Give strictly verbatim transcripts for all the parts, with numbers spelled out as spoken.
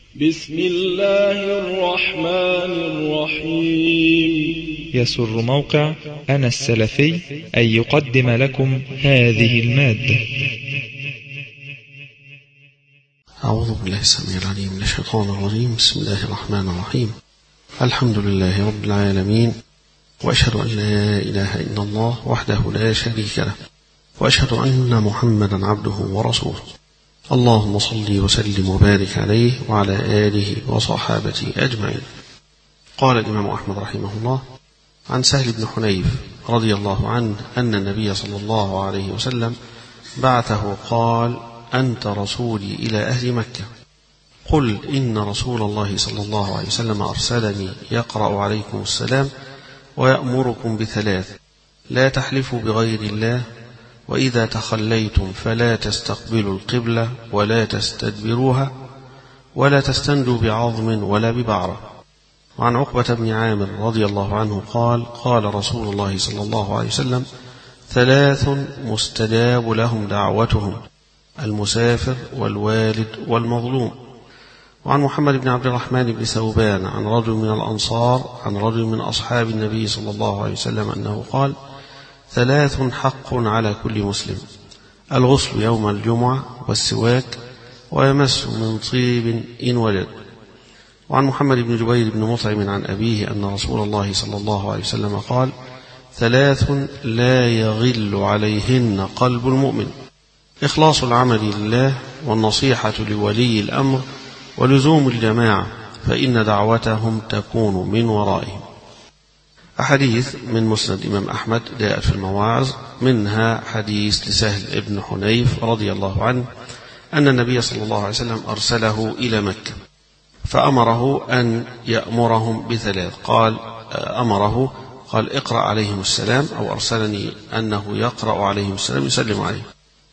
بسم الله الرحمن الرحيم. يسر موقع أنا السلفي أن يقدم لكم هذه المادة. أعوذ بالله السميع العليم من الشيطان الرجيم. بسم الله الرحمن الرحيم. الحمد لله رب العالمين، وأشهد أن لا إله إلا الله وحده لا شريك له، وأشهد أن محمدا عبده ورسوله. اللهم صل وسلم وبارك عليه وعلى آله وصحابته أجمعين. قال الإمام أحمد رحمه الله عن سهل بن حنيف رضي الله عنه أن النبي صلى الله عليه وسلم بعثه قال: أنت رسولي إلى أهل مكة، قل إن رسول الله صلى الله عليه وسلم أرسلني يقرأ عليكم السلام ويأمركم بثلاث: لا تحلفوا بغير الله، وإذا تخليتم فلا تستقبلوا القبلة ولا تستدبروها، ولا تستندوا بعظم ولا ببعرة. وعن عقبة بن عامر رضي الله عنه قال: قال رسول الله صلى الله عليه وسلم: ثلاث مستجاب لهم دعوتهم: المسافر والوالد والمظلوم. وعن محمد بن عبد الرحمن بن ثوبان عن رجل من الأنصار عن رجل من أصحاب النبي صلى الله عليه وسلم أنه قال: ثلاث حق على كل مسلم: الغسل يوم الجمعة، والسواك، ويمس من طيب إن وجد. وعن محمد بن جبير بن مطعم عن أبيه أن رسول الله صلى الله عليه وسلم قال: ثلاث لا يغل عليهن قلب المؤمن: إخلاص العمل لله، والنصيحة لولي الأمر، ولزوم الجماعة، فإن دعوتهم تكون من ورائهم. أحاديث من مسند الإمام أحمد جاءت في المواعظ، منها حديث لسهل بن حنيف رضي الله عنه أن النبي صلى الله عليه وسلم أرسله إلى مكة فأمره أن يأمرهم بثلاث. قال أمره قال: اقرأ عليهم السلام، أو أرسلني أنه يقرأ عليهم السلام يسلم عليهم.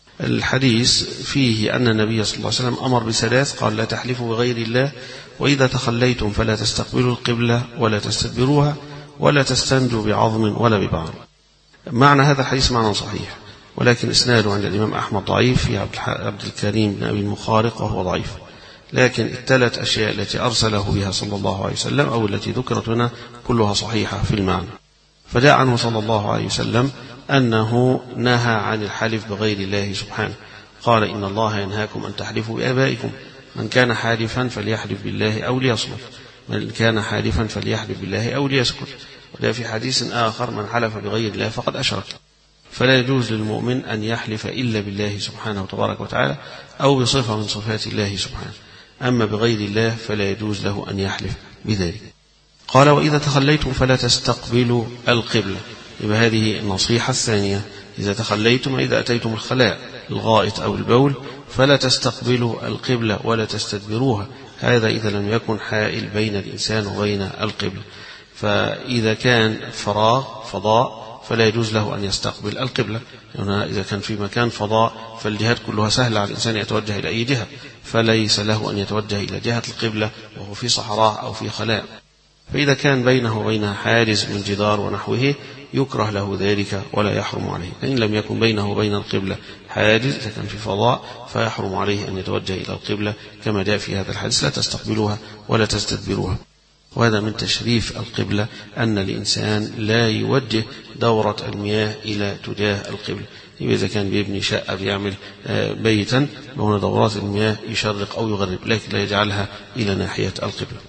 الحديث فيه أن النبي صلى الله عليه وسلم أمر بثلاث، قال: لا تحلفوا بغير الله، وإذا تخليتم فلا تستقبلوا القبلة ولا تستدبروها، ولا تستنجوا بعظم ولا ببعر. معنى هذا الحديث معنى صحيح، ولكن إسناده عند الإمام أحمد ضعيف في عبد الكريم بن أبي المخارق، وهو ضعيف. لكن الثلاث أشياء التي أرسله بها صلى الله عليه وسلم أو التي ذكرت هنا كلها صحيحة في المعنى. فجاء عنه صلى الله عليه وسلم أنه نهى عن الحلف بغير الله سبحانه. قال: إن الله ينهاكم أن تحلفوا بآبائكم، من كان حالفا فليحلف بالله أو ليصمت، من كان حالفا فليحلف بالله أو ليسكت. وده في حديث آخر: من حلف بغير الله فقد أشرك. فلا يجوز للمؤمن أن يحلف إلا بالله سبحانه وتبارك وتعالى أو بصفة من صفات الله سبحانه، أما بغير الله فلا يجوز له أن يحلف بذلك. قال: وإذا تخليتم فلا تستقبلوا القبلة. يبقى هذه النصيحة الثانية: إذا تخليتم، إذا أتيتم الخلاء الغائط أو البول، فلا تستقبلوا القبلة ولا تستدبروها. هذا إذا لم يكن حائل بين الإنسان وبين القبلة. فإذا كان فراغ فضاء فلا يجوز له أن يستقبل القبلة. يعني إذا كان في مكان فضاء فالجهات كلها سهلة على الإنسان يتوجه إلى أي جهة، فليس له أن يتوجه إلى جهة القبلة وهو في صحراء أو في خلاء. فإذا كان بينه وبينها حاجز من جدار ونحوه يكره له ذلك ولا يحرم عليه. فإن لم يكن بينه وبين القبلة حاجز، إذا كان في فضاء، فيحرم عليه أن يتوجه إلى القبلة كما جاء في هذا الحديث: لا تستقبلوها ولا تستدبروها. وهذا من تشريف القبلة أن الإنسان لا يوجه دورة المياه إلى تجاه القبلة. إذا كان بيبني شقة بيعمل بيتا هنا دورات المياه يشرق أو يغرب، لكن لا يجعلها إلى ناحية القبلة.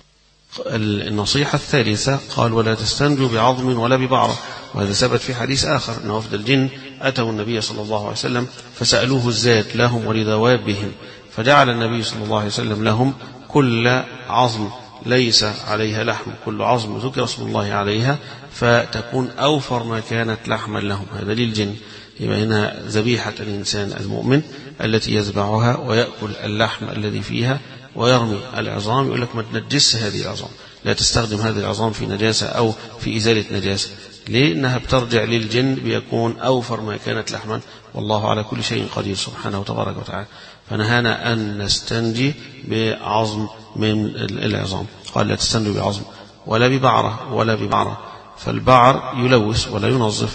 النصيحة الثالثة قال: ولا تستنجوا بعظم ولا ببعرة. وهذا ثبت في حديث آخر أن وفد الجن أتوا النبي صلى الله عليه وسلم فسألوه الزاد لهم ولدوابهم، فجعل النبي صلى الله عليه وسلم لهم كل عظم ليس عليها لحم، كل عظم ذكر اسم الله عليها، فتكون أوفر ما كانت لحما لهم. هذا للجن. يبقى هنا ذبيحة الإنسان المؤمن التي يذبحها ويأكل اللحم الذي فيها ويرمي العظام. يقول لك ما تنجس هذه العظام، لا تستخدم هذه العظام في نجاسة أو في إزالة نجاسة. ليه؟ إنها بترجع للجن بيكون أوفر ما كانت لحما، والله على كل شيء قدير سبحانه وتبارك وتعالى. فنهانا أن نستنجي بعظم من العظام. قال: لا تستنجوا بعظم ولا ببعرة ولا ببعرة. فالبعر يلوث ولا ينظف،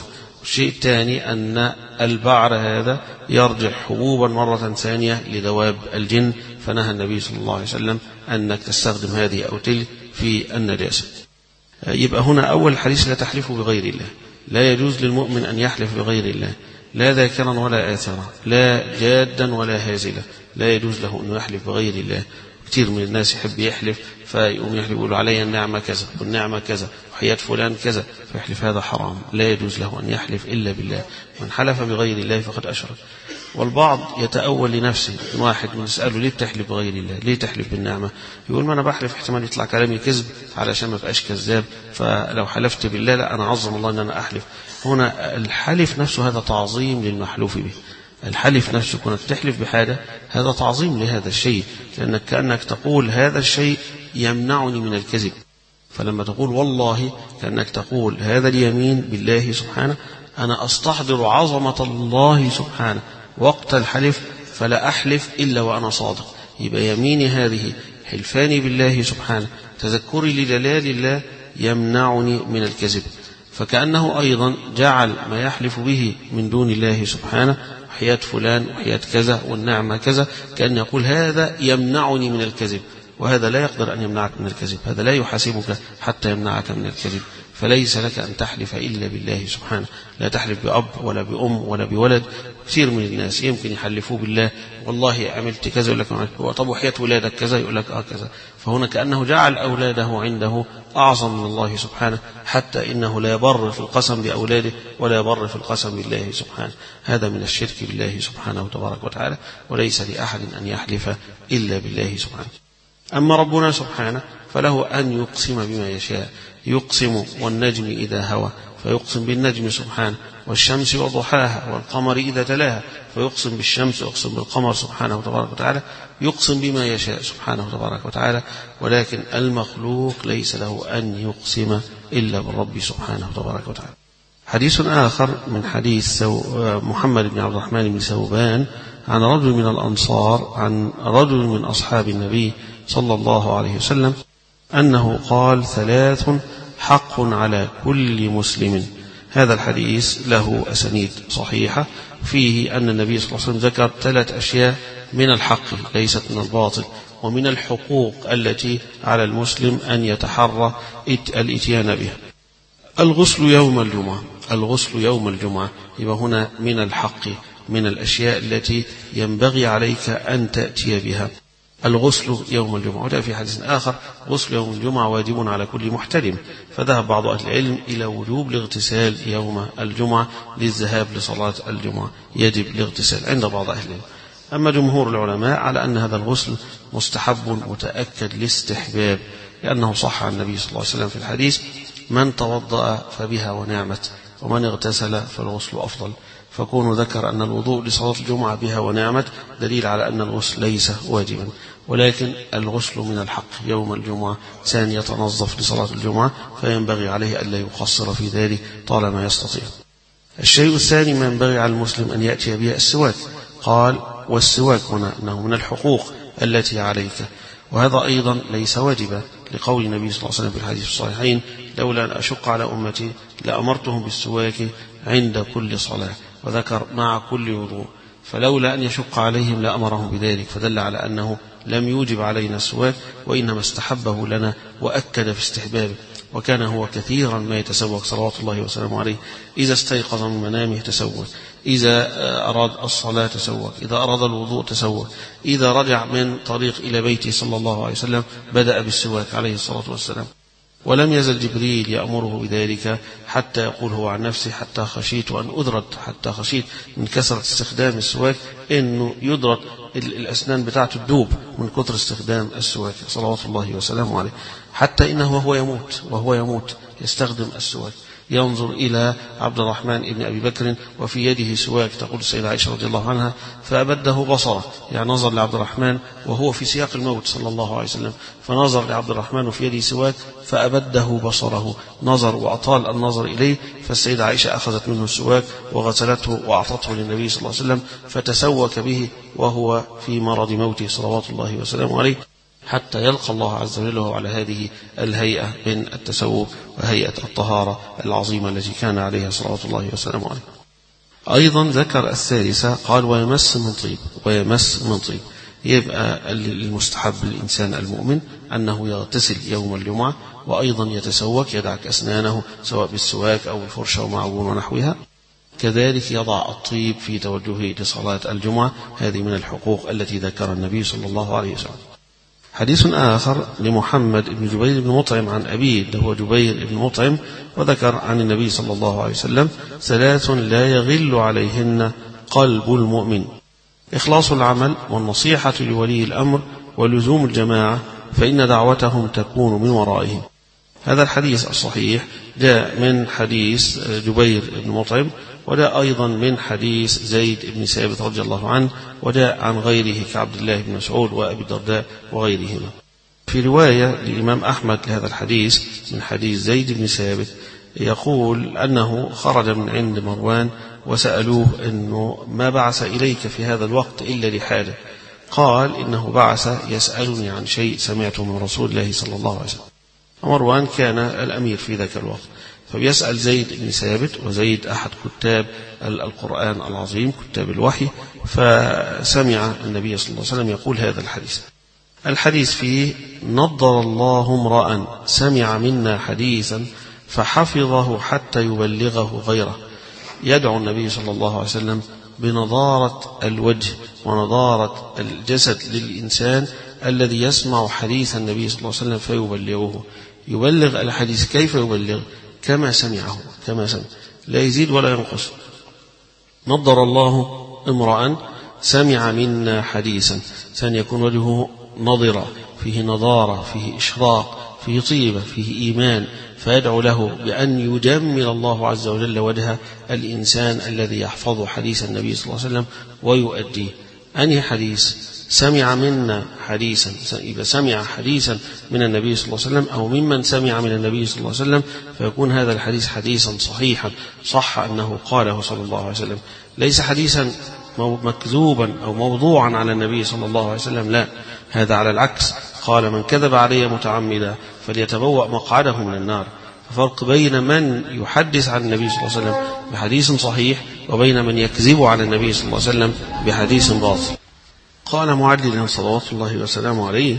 الشيء الثاني أن البعر هذا يرجع حبوبا مرة ثانية لدواب الجن، فنهى النبي صلى الله عليه وسلم أنك تستخدم هذه أو تلك في النجاسة. يبقى هنا أول حديث: لا تحلفوا بغير الله. لا يجوز للمؤمن أن يحلف بغير الله، لا ذاكرا ولا آثرا، لا جادا ولا هازلا، لا يجوز له أن يحلف بغير الله. كثير من الناس يحب يحلف فيقوم يحلف يقول علي النعمة كذا والنعمة كذا وحياة فلان كذا فيحلف، هذا حرام، لا يجوز له أن يحلف إلا بالله. من حلف بغير الله فقد أشرك. والبعض يتأول لنفسه، واحد من يسأله ليه بتحلف بغير الله، ليه تحلف بالنعمة؟ يقول ما أنا بحلف احتمال يطلع كلامي كذب علشان ما بقاش كذاب، فلو حلفت بالله لا أنا عظم الله أن أنا أحلف. هنا الحلف نفسه هذا تعظيم للمحلوف به. الحلف نفسه كونك تحلف بحاجة هذا تعظيم لهذا الشيء، لأنك كأنك تقول هذا الشيء يمنعني من الكذب. فلما تقول والله كأنك تقول هذا اليمين بالله سبحانه أنا أستحضر عظمة الله سبحانه وقت الحلف فلا أحلف إلا وأنا صادق. يبقى يميني هذه حلفاني بالله سبحانه تذكري لجلال الله يمنعني من الكذب. فكأنه أيضا جعل ما يحلف به من دون الله سبحانه، حياة فلان وحياة كذا والنعمة كذا، كأن يقول هذا يمنعني من الكذب، وهذا لا يقدر أن يمنعك من الكذب، هذا لا يحاسبك حتى يمنعك من الكذب. فليس لك أن تحلف إلا بالله سبحانه، لا تحلف بأب ولا بأم ولا بولد. كثير من الناس يمكن يحلفوا بالله والله عملت كذا يقول لك طب وحياة ولادك كذا يقول لك آه كذا. فهنا كأنه جعل أولاده عنده أعظم من الله سبحانه، حتى إنه لا يبر في القسم بأولاده ولا يبر في القسم بالله سبحانه. هذا من الشرك بالله سبحانه تبارك وتعالى، وليس لأحد أن يحلف إلا بالله سبحانه. أما ربنا سبحانه فله أن يقسم بما يشاء، يقسم والنجم إذا هوى فيقسم بالنجم سبحانه، والشمس وضحاها والقمر إذا تلاها فيقسم بالشمس ويقسم بالقمر سبحانه تبارك وتعالى، يقسم بما يشاء سبحانه تبارك وتعالى. ولكن المخلوق ليس له أن يقسم إلا بالرب سبحانه تبارك وتعالى. حديث آخر من حديث محمد بن عبد الرحمن بن ثوبان عن رجل من الأنصار عن رجل من أصحاب النبي صلى الله عليه وسلم أنه قال ثلاث حق على كل مسلم. هذا الحديث له أسانيد صحيحة، فيه أن النبي صلى الله عليه وسلم ذكر ثلاث أشياء من الحق ليست من الباطل، ومن الحقوق التي على المسلم أن يتحرى الإتيان بها. الغسل يوم الجمعة، الغسل يوم الجمعة يبقى هنا من الحق، من الأشياء التي ينبغي عليك أن تأتي بها الغسل يوم الجمعة. وده في حديث آخر غسل يوم الجمعة واجب على كل محتلم، فذهب بعض أهل العلم إلى وجوب الاغتسال يوم الجمعة للذهاب لصلاة الجمعة، يجب الاغتسال عند بعض أهل العلم. أما جمهور العلماء على أن هذا الغسل مستحب متأكد الاستحباب، لأنه صح عن النبي صلى الله عليه وسلم في الحديث من توضأ فبها ونعمت ومن اغتسل فالغسل أفضل. فكون ذكر أن الوضوء لصلاة الجمعة بها ونعمت دليل على أن الغسل ليس واجبا، ولكن الغسل من الحق يوم الجمعة، ثان يتنظف لصلاة الجمعة فينبغي عليه ألا يقصر في ذلك طالما يستطيع. الشيء الثاني ما ينبغي على المسلم أن يأتي به السواك. قال والسواك هنا أنه من الحقوق التي عليك، وهذا أيضا ليس واجبا لقول النبي صلى الله عليه وسلم في الحديث الصحيحين لولا أن أشق على أمتي لأمرتهم بالسواك عند كل صلاة، وذكر مع كل وضوء، فلولا أن يشق عليهم لأمرهم بذلك، فدل على أنه لم يوجب علينا السواك وإنما استحبه لنا وأكد في استحبابه. وكان هو كثيرا ما يتسوق صلوات الله وسلامه عليه، إذا استيقظ من منامه تسوق، إذا أراد الصلاة تسوق، إذا أراد الوضوء تسوق، إذا رجع من طريق إلى بيته صلى الله عليه وسلم بدأ بالسواك عليه الصلاة والسلام. ولم يزل جبريل يأمره بذلك حتى يقول هو عن نفسه حتى خشيت أن أدرد، حتى خشيت من كثرة استخدام السواك إنه يدرد الأسنان بتاعته الدوب من كثر استخدام السواك صلوات الله وسلامه عليه، حتى إنه وهو يموت وهو يموت يستخدم السواك. ينظر إلى عبد الرحمن ابن أبي بكر وفي يده سواك، تقول السيدة عائشة رضي الله عنها فأبده بصره، يعني نظر لعبد الرحمن وهو في سياق الموت صلى الله عليه وسلم، فنظر لعبد الرحمن وفي يده سواك فأبده بصره، نظر وأطال النظر إليه، فالسيدة عائشة أخذت منه السواك وغسلته وأعطته للنبي صلى الله عليه وسلم فتسوك به وهو في مرض موته صلوات الله وسلامه عليه. حتى يلقى الله عز وجل على هذه الهيئة من التسوق وهيئة الطهارة العظيمة التي كان عليها صلوات الله وسلامه عليه. أيضا ذكر الثالثة قال ويمس من طيب، ويمس من طيب. يبقى المستحب للإنسان المؤمن أنه يغتسل يوم الجمعة، وأيضا يتسوك يدعك أسنانه سواء بالسواك أو بالفرشة ومعجون ونحوها. كذلك يضع الطيب في توجهه لصلاة الجمعة، هذه من الحقوق التي ذكر النبي صلى الله عليه وسلم. حديث آخر لمحمد بن جبير بن مطعم عن أبيه هو جبير بن مطعم، وذكر عن النبي صلى الله عليه وسلم ثلاث لا يغل عليهن قلب المؤمن: إخلاص العمل، والنصيحة لولي الأمر، ولزوم الجماعة، فإن دعوتهم تكون من ورائهم. هذا الحديث الصحيح جاء من حديث جبير بن مطعم، وجاء أيضا من حديث زيد بن ثابت رضي الله عنه، وجاء عن غيره كعبد الله بن مسعود وأبي الدرداء وغيرهما. في رواية للإمام أحمد لهذا الحديث من حديث زيد بن ثابت يقول أنه خرج من عند مروان وسألوه أنه ما بعث إليك في هذا الوقت إلا لحاجة، قال إنه بعث يسألني عن شيء سمعته من رسول الله صلى الله عليه وسلم. مروان كان الأمير في ذاك الوقت، فبيسأل زيد بن ثابت، وزيد أحد كتاب القرآن العظيم كتاب الوحي، فسمع النبي صلى الله عليه وسلم يقول هذا الحديث. الحديث فيه: نضر الله امرأ سمع منا حديثا فحفظه حتى يبلغه غيره. يدعو النبي صلى الله عليه وسلم بنضارة الوجه ونضارة الجسد للإنسان الذي يسمع حديث النبي صلى الله عليه وسلم فيبلغه. يبلغ الحديث كيف يبلغ؟ كما سمعه، كما سمع، لا يزيد ولا ينقص. نضر الله امرأ سمع منا حديثا، سن يكون وجهه نضرة، فيه نضارة، فيه إشراق، فيه طيبة، فيه إيمان، فيدعو له بأن يجمل الله عز وجل وجه الإنسان الذي يحفظ حديث النبي صلى الله عليه وسلم ويؤديه. أنهي حديث؟ سمع منا حديثا، إذا سمع حديثا من النبي صلى الله عليه وسلم أو ممن سمع من النبي صلى الله عليه وسلم، فيكون هذا الحديث حديثا صحيحا صح أنه قاله صلى الله عليه وسلم، ليس حديثا مكذوبا أو موضوعا على النبي صلى الله عليه وسلم، لا، هذا على العكس. قال: من كذب علي متعمدا فليتبوأ مقعده من النار. فرق بين من يحدث عن النبي صلى الله عليه وسلم بحديث صحيح وبين من يكذب على النبي صلى الله عليه وسلم بحديث باطل. قال معللا صلوات الله وسلامه عليه: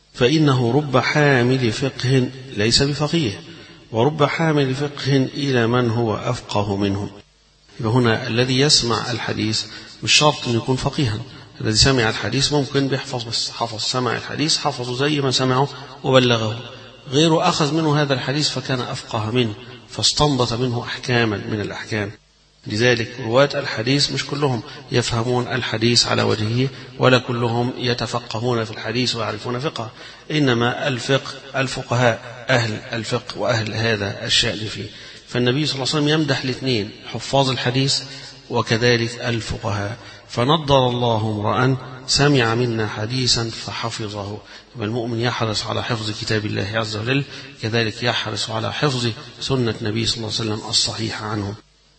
فإنه رب حامل فقه ليس بفقيه، ورب حامل فقه إلى من هو أفقه منه. هنا الذي يسمع الحديث مش شرط أن يكون فقيها، الذي سمع الحديث ممكن بيحفظ، بس حفظ سمع الحديث حفظه زي ما سمعه وبلغه. غيره أخذ منه هذا الحديث فكان أفقه منه، فاستنبط منه أحكاما من الأحكام. لذلك رواة الحديث مش كلهم يفهمون الحديث على وجهه، ولا كلهم يتفقهون في الحديث ويعرفون فقه، إنما الفقه الفقهاء أهل الفقه وأهل هذا الشأن فيه. فالنبي صلى الله عليه وسلم يمدح الاثنين، حفاظ الحديث وكذلك الفقهاء. فنضر الله امرأ سمع منا حديثا فحفظه. المؤمن يحرص على حفظ كتاب الله عز وجل، كذلك يحرص على حفظ سنة النبي صلى الله عليه وسلم الصحيحة عنه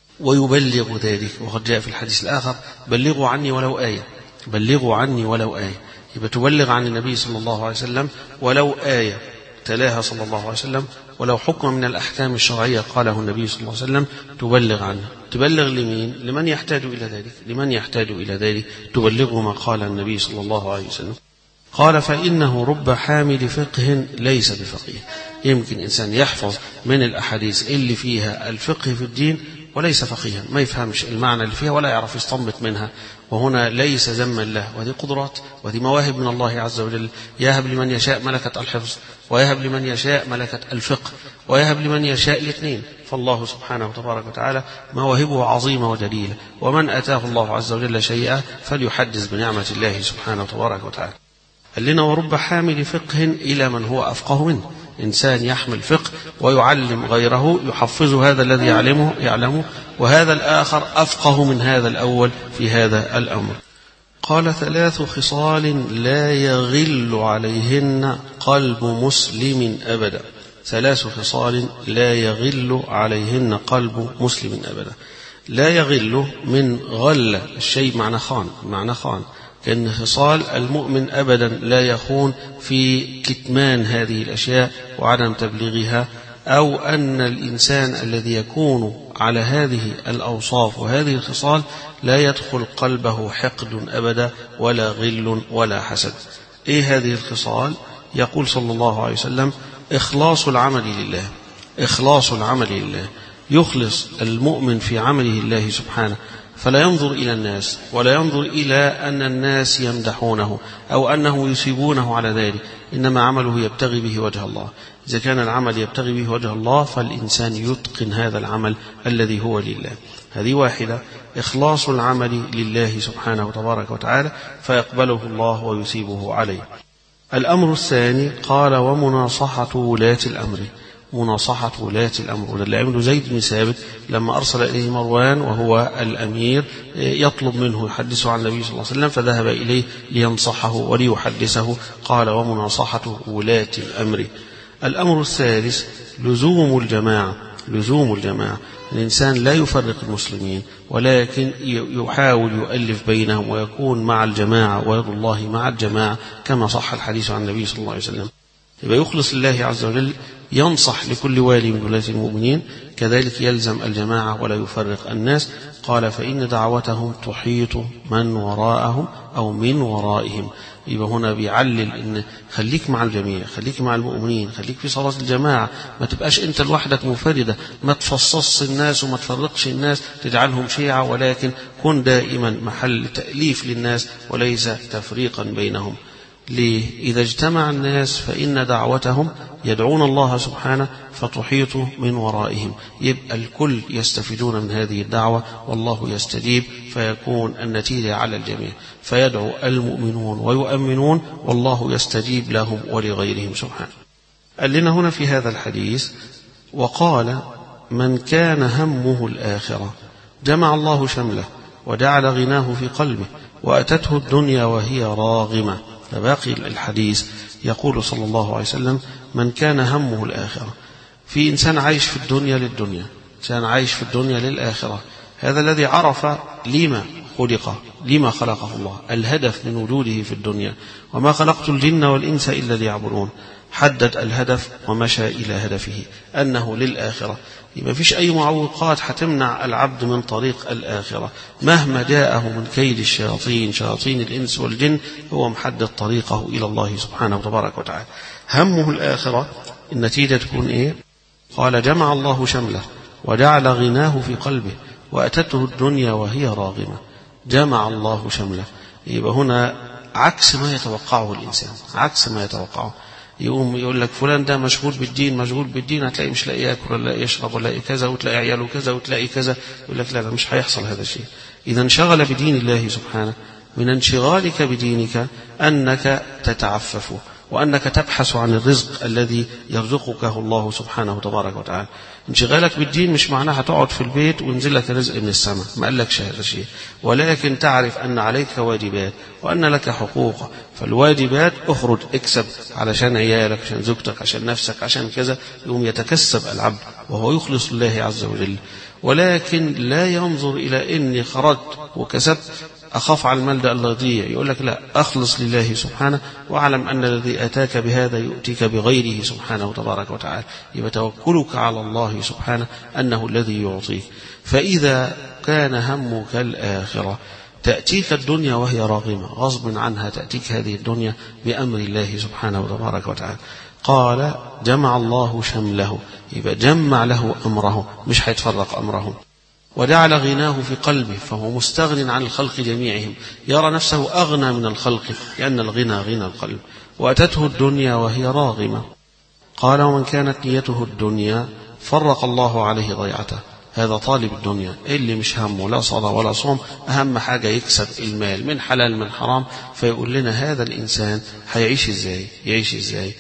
ويبلغ ذلك. وقد جاء في الحديث الآخر: بلغوا عني ولو آية، بلغوا عني ولو آية. يبقى تبلغ عن النبي صلى الله عليه وسلم ولو آية تلاها صلى الله عليه وسلم، ولو حكم من الأحكام الشرعية قاله النبي صلى الله عليه وسلم تبلغ عنه. تبلغ لمين؟ لمن يحتاج إلى ذلك، لمن يحتاج إلى ذلك تبلغه ما قال النبي صلى الله عليه وسلم. قال: فإنه رب حامل فقه ليس بفقيه. يمكن إنسان يحفظ من الأحاديث اللي فيها الفقه في الدين وليس فقيها، ما يفهمش المعنى اللي فيها ولا يعرف يستنبط منها، وهنا ليس ذما له، وهذه قدرات وهذه مواهب من الله عز وجل. يهب لمن يشاء ملكة الحفظ، ويهب لمن يشاء ملكة الفقه، ويهب لمن يشاء الاثنين. فالله سبحانه تبارك وتعالى مواهبه عظيمة وجليلة، ومن أتاه الله عز وجل شيئا فليحدث بنعمة الله سبحانه تبارك وتعالى. قال لنا: ورب حامل فقه إلى من هو أفقه منه. إنسان يحمل فقه ويعلم غيره، يحفظ هذا الذي يعلمه يعلمه وهذا الآخر أفقه من هذا الأول في هذا الأمر. قال: ثلاث خصال لا يغل عليهن قلب مسلم أبدا. ثلاث خصال لا يغل عليهن قلب مسلم أبدا. لا يغل من غل الشيء معنى خان، معنى خان كأن خصال المؤمن أبدا لا يخون في كتمان هذه الأشياء وعدم تبليغها، أو أن الإنسان الذي يكون على هذه الأوصاف وهذه الخصال لا يدخل قلبه حقد أبدا ولا غل ولا حسد. إيه هذه الخصال؟ يقول صلى الله عليه وسلم: إخلاص العمل لله. إخلاص العمل لله، يخلص المؤمن في عمله الله سبحانه، فلا ينظر إلى الناس ولا ينظر إلى أن الناس يمدحونه أو أنه يصيبونه على ذلك، إنما عمله يبتغي به وجه الله. إذا كان العمل يبتغي به وجه الله فالإنسان يتقن هذا العمل الذي هو لله. هذه واحدة، إخلاص العمل لله سبحانه تبارك وتعالى فيقبله الله ويثيبه عليه. الأمر الثاني قال: ومناصحة ولاة الأمر. مناصحة ولاة الأمر، وده اللي عمله زيد بن ثابت لما أرسل إليه مروان وهو الأمير يطلب منه يحدثه عن النبي صلى الله عليه وسلم، فذهب إليه لينصحه وليحدثه. قال: ومناصحة ولاة الأمر. الأمر الثالث لزوم الجماعة. لزوم الجماعة، الإنسان لا يفرق المسلمين ولكن يحاول يؤلف بينهم ويكون مع الجماعة، ويد الله مع الجماعة كما صح الحديث عن النبي صلى الله عليه وسلم. يبقى يخلص الله عز وجل، ينصح لكل والي من ولاة المؤمنين، كذلك يلزم الجماعة ولا يفرق الناس. قال: فإن دعوتهم تحيط من وراءهم أو من ورائهم. يبقى هنا بيعلل إن خليك مع الجميع، خليك مع المؤمنين، خليك في صلاة الجماعة، ما تبقاش أنت لوحدك منفردة، ما تفصصش الناس وما تفرقش الناس تجعلهم شيعة، ولكن كن دائما محل تأليف للناس وليس تفريقا بينهم. ليه؟ إذا اجتمع الناس فإن دعوتهم يدعون الله سبحانه فتحيط من ورائهم، يبقى الكل يستفيدون من هذه الدعوة والله يستجيب، فيكون النتيجة على الجميع، فيدعو المؤمنون ويؤمنون والله يستجيب لهم ولغيرهم سبحانه. قال لنا هنا في هذا الحديث: وقال: من كان همه الآخرة جمع الله شمله وجعل غناه في قلبه وأتته الدنيا وهي راغمة. فباقي الحديث يقول صلى الله عليه وسلم: من كان همه الآخرة. في إنسان عايش في الدنيا للدنيا، إنسان عايش في الدنيا للآخرة، هذا الذي عرف لما خلق، لما خلقه الله، الهدف من وجوده في الدنيا. وما خلقت الجن والإنس إلا ليعبدون، حدد الهدف ومشى إلى هدفه أنه للآخرة. ما فيش أي معوقات هتمنع العبد من طريق الآخرة، مهما جاءه من كيد الشياطين، شياطين الإنس والجن، هو محدد طريقه إلى الله سبحانه وتبارك وتعالى. همه الآخرة، النتيجة تكون إيه؟ قال: جمع الله شمله وجعل غناه في قلبه وأتته الدنيا وهي راغمة. جمع الله شمله، يبقى هنا عكس ما يتوقعه الإنسان، عكس ما يتوقعه. يقوم يقول لك فلان ده مشغول بالدين، مشغول بالدين، هتلاقي مش لاقي ياكل ولا يشرب ولا كذا، وتلاقي عياله كذا وتلاقي كذا، يقول لك لا لا مش هيحصل هذا الشيء. إذا انشغل بدين الله سبحانه. من انشغالك بدينك أنك تتعفف وأنك تبحث عن الرزق الذي يرزقك الله سبحانه تبارك وتعالى. انشغالك بالدين مش معناها هتقعد في البيت وينزل لك رزق من السماء، ما قالكش هذا الشيء، ولكن تعرف أن عليك واجبات وأن لك حقوق. فالواجبات اخرج اكسب علشان عيالك، عشان زوجتك، عشان نفسك، عشان كذا، يوم يتكسب العبد وهو يخلص لله عز وجل. ولكن لا ينظر إلى إني خرجت وكسبت أخاف على المال ده الله يضيع، يقول لك لا، أخلص لله سبحانه واعلم أن الذي أتاك بهذا يؤتيك بغيره سبحانه تبارك وتعالى. يبقى توكلك على الله سبحانه أنه الذي يعطيك. فإذا كان همك الآخرة تأتيك الدنيا وهي راغمة، غصب عنها تأتيك هذه الدنيا بأمر الله سبحانه تبارك وتعالى. قال: جمع الله شمله، يبقى جمع له أمره، مش هيتفرق أمره. وجعل غناه في قلبه، فهو مستغن عن الخلق جميعهم، يرى نفسه أغنى من الخلق لأن الغنى غنى القلب. وأتته الدنيا وهي راغمة. قال: ومن كانت نيته الدنيا فرق الله عليه ضيعته. هذا طالب الدنيا اللي مش همه لا صلاة ولا صوم، أهم حاجة يكسب المال من حلال من حرام. فيقول لنا هذا الإنسان هيعيش إزاي؟ يعيش إزاي؟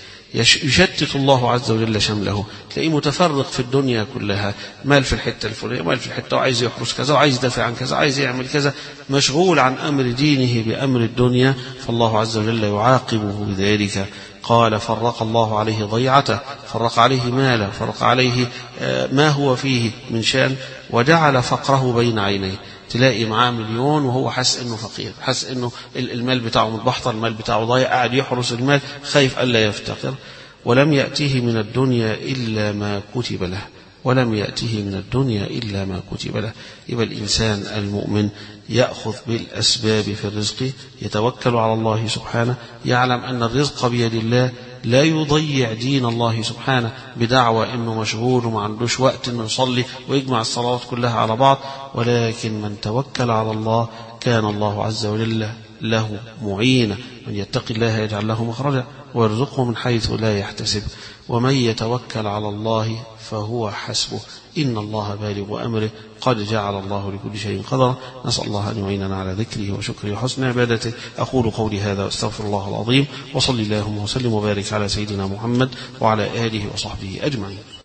يشتت الله عز وجل شمله، تلاقيه متفرق في الدنيا كلها، مال في الحتة الفلانية، مال في الحتة، وعايز يحرس كذا، وعايز يدافع عن كذا، عايز يعمل كذا، مشغول عن أمر دينه بأمر الدنيا، فالله عز وجل يعاقبه بذلك. قال: فرق الله عليه ضيعته، فرق عليه ماله، فرق عليه ما هو فيه من شأن، وجعل فقره بين عينيه. تلاقي معاه مليون وهو حاسس انه فقير، حاسس انه المال بتاعه متبحتر، المال بتاعه ضايع، قاعد يحرس المال خايف الا يفتقر. ولم يأته من الدنيا إلا ما كتب له، ولم يأته من الدنيا إلا ما كتب له. يبقى الإنسان المؤمن يأخذ بالأسباب في الرزق، يتوكل على الله سبحانه، يعلم أن الرزق بيد الله، لا يضيع دين الله سبحانه بدعوى أنه مشغول وما عندوش وقت أنه يصلي ويجمع الصلوات كلها على بعض. ولكن من توكل على الله كان الله عز وجل له معينا. من يتق الله يجعل له مخرجا ويرزقه من حيث لا يحتسب، ومن يتوكل على الله فهو حسبه، إن الله بالغ أمره، قد جعل الله لكل شيء قدرا. نسأل الله أن يعيننا على ذكره وشكره وحسن عبادته. أقول قولي هذا واستغفر الله العظيم، وصلي اللهم وسلم وبارك على سيدنا محمد وعلى آله وصحبه أجمعين.